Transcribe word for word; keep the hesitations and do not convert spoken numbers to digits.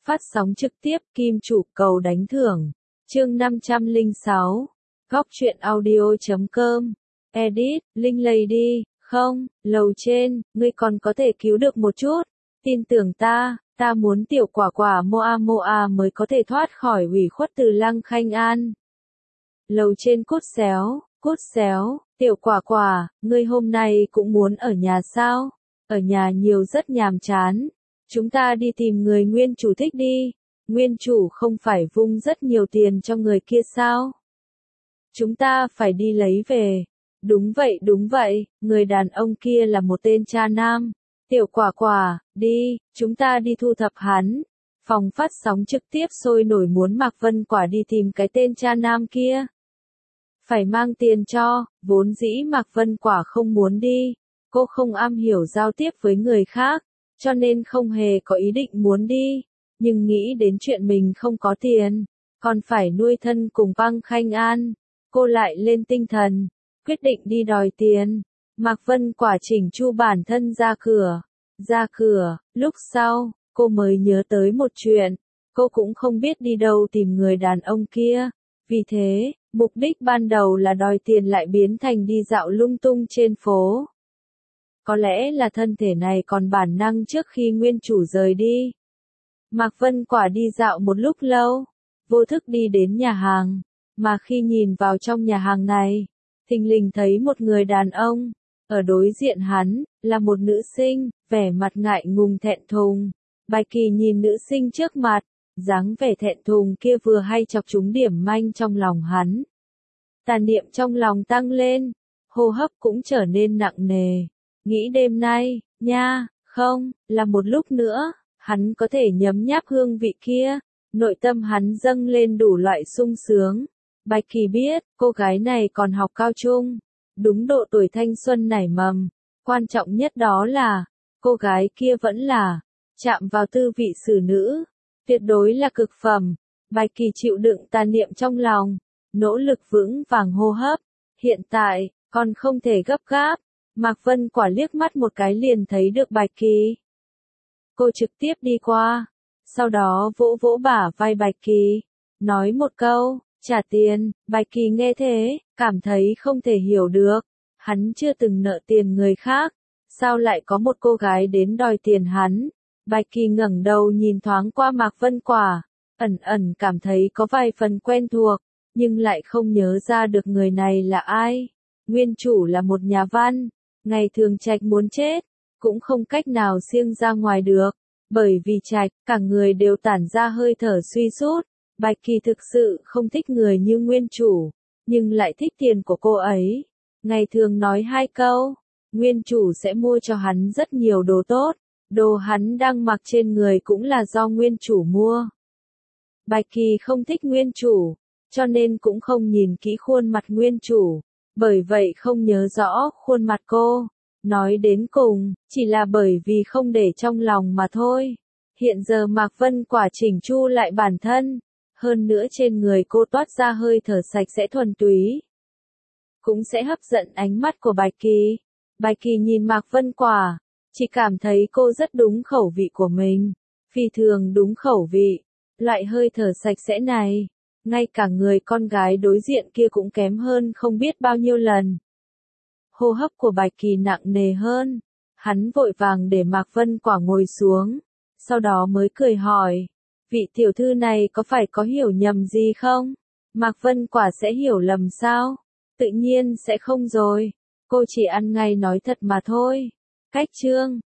Phát sóng trực tiếp Kim Chủ cầu đánh thưởng. Chương năm trăm lẻ sáu. Góc truyện audio chấm com. Edit, Linh Lady, không, lầu trên, ngươi còn có thể cứu được một chút. Tin tưởng ta, ta muốn tiểu quả quả Moa Moa mới có thể thoát khỏi ủy khuất từ Lăng Khanh An. Lầu trên cút xéo, cút xéo, tiểu quả quả, ngươi hôm nay cũng muốn ở nhà sao? Ở nhà nhiều rất nhàm chán. Chúng ta đi tìm người nguyên chủ thích đi. Nguyên chủ không phải vung rất nhiều tiền cho người kia sao? Chúng ta phải đi lấy về. Đúng vậy đúng vậy, người đàn ông kia là một tên cha nam. Tiểu quả quả, đi, chúng ta đi thu thập hắn. Phòng phát sóng trực tiếp sôi nổi muốn Mạc Vân Quả đi tìm cái tên cha nam kia. Phải mang tiền cho, vốn dĩ Mạc Vân Quả không muốn đi. Cô không am hiểu giao tiếp với người khác, cho nên không hề có ý định muốn đi. Nhưng nghĩ đến chuyện mình không có tiền, còn phải nuôi thân cùng Băng Khanh An. Cô lại lên tinh thần, quyết định đi đòi tiền. Mạc Vân Quả chỉnh chu bản thân ra cửa. Ra cửa, lúc sau, cô mới nhớ tới một chuyện. Cô cũng không biết đi đâu tìm người đàn ông kia. Vì thế, mục đích ban đầu là đòi tiền lại biến thành đi dạo lung tung trên phố. Có lẽ là thân thể này còn bản năng trước khi nguyên chủ rời đi. Mạc Vân Quả đi dạo một lúc lâu, vô thức đi đến nhà hàng, mà khi nhìn vào trong nhà hàng này, thình lình thấy một người đàn ông, ở đối diện hắn, là một nữ sinh, vẻ mặt ngại ngùng thẹn thùng. Bạch Kỳ nhìn nữ sinh trước mặt, dáng vẻ thẹn thùng kia vừa hay chọc trúng điểm manh trong lòng hắn. Tà niệm trong lòng tăng lên, hô hấp cũng trở nên nặng nề. Nghĩ đêm nay, nha, không, là một lúc nữa, hắn có thể nhấm nháp hương vị kia, nội tâm hắn dâng lên đủ loại sung sướng. Bạch Kỳ biết, cô gái này còn học cao trung, đúng độ tuổi thanh xuân nảy mầm, quan trọng nhất đó là, cô gái kia vẫn là, chạm vào tư vị xử nữ, tuyệt đối là cực phẩm. Bạch Kỳ chịu đựng tà niệm trong lòng, nỗ lực vững vàng hô hấp, hiện tại, còn không thể gấp gáp. Mạc Vân Quả liếc mắt một cái liền thấy được Bạch Kỳ. Cô trực tiếp đi qua, sau đó vỗ vỗ bả vai Bạch Kỳ, nói một câu, trả tiền. Bạch Kỳ nghe thế, cảm thấy không thể hiểu được, hắn chưa từng nợ tiền người khác, sao lại có một cô gái đến đòi tiền hắn. Bạch Kỳ ngẩng đầu nhìn thoáng qua Mạc Vân Quả, ẩn ẩn cảm thấy có vài phần quen thuộc, nhưng lại không nhớ ra được người này là ai. Nguyên chủ là một nhà văn. Ngày thường Trạch muốn chết, cũng không cách nào siêng ra ngoài được, bởi vì Trạch, cả người đều tản ra hơi thở suy sút. Bạch Kỳ thực sự không thích người như nguyên chủ, nhưng lại thích tiền của cô ấy. Ngày thường nói hai câu, nguyên chủ sẽ mua cho hắn rất nhiều đồ tốt, đồ hắn đang mặc trên người cũng là do nguyên chủ mua. Bạch Kỳ không thích nguyên chủ, cho nên cũng không nhìn kỹ khuôn mặt nguyên chủ. Bởi vậy không nhớ rõ khuôn mặt cô, nói đến cùng, chỉ là bởi vì không để trong lòng mà thôi. Hiện giờ Mạc Vân Quả chỉnh chu lại bản thân, hơn nữa trên người cô toát ra hơi thở sạch sẽ thuần túy, cũng sẽ hấp dẫn ánh mắt của Bạch Kỳ. Bạch Kỳ nhìn Mạc Vân Quả, chỉ cảm thấy cô rất đúng khẩu vị của mình, phi thường đúng khẩu vị, loại hơi thở sạch sẽ này. Ngay cả người con gái đối diện kia cũng kém hơn không biết bao nhiêu lần. Hô hấp của Bạch Kỳ nặng nề hơn. Hắn vội vàng để Mạc Vân Quả ngồi xuống. Sau đó mới cười hỏi. Vị tiểu thư này có phải có hiểu nhầm gì không? Mạc Vân Quả sẽ hiểu lầm sao? Tự nhiên sẽ không rồi. Cô chỉ ăn ngay nói thật mà thôi. Cách chương.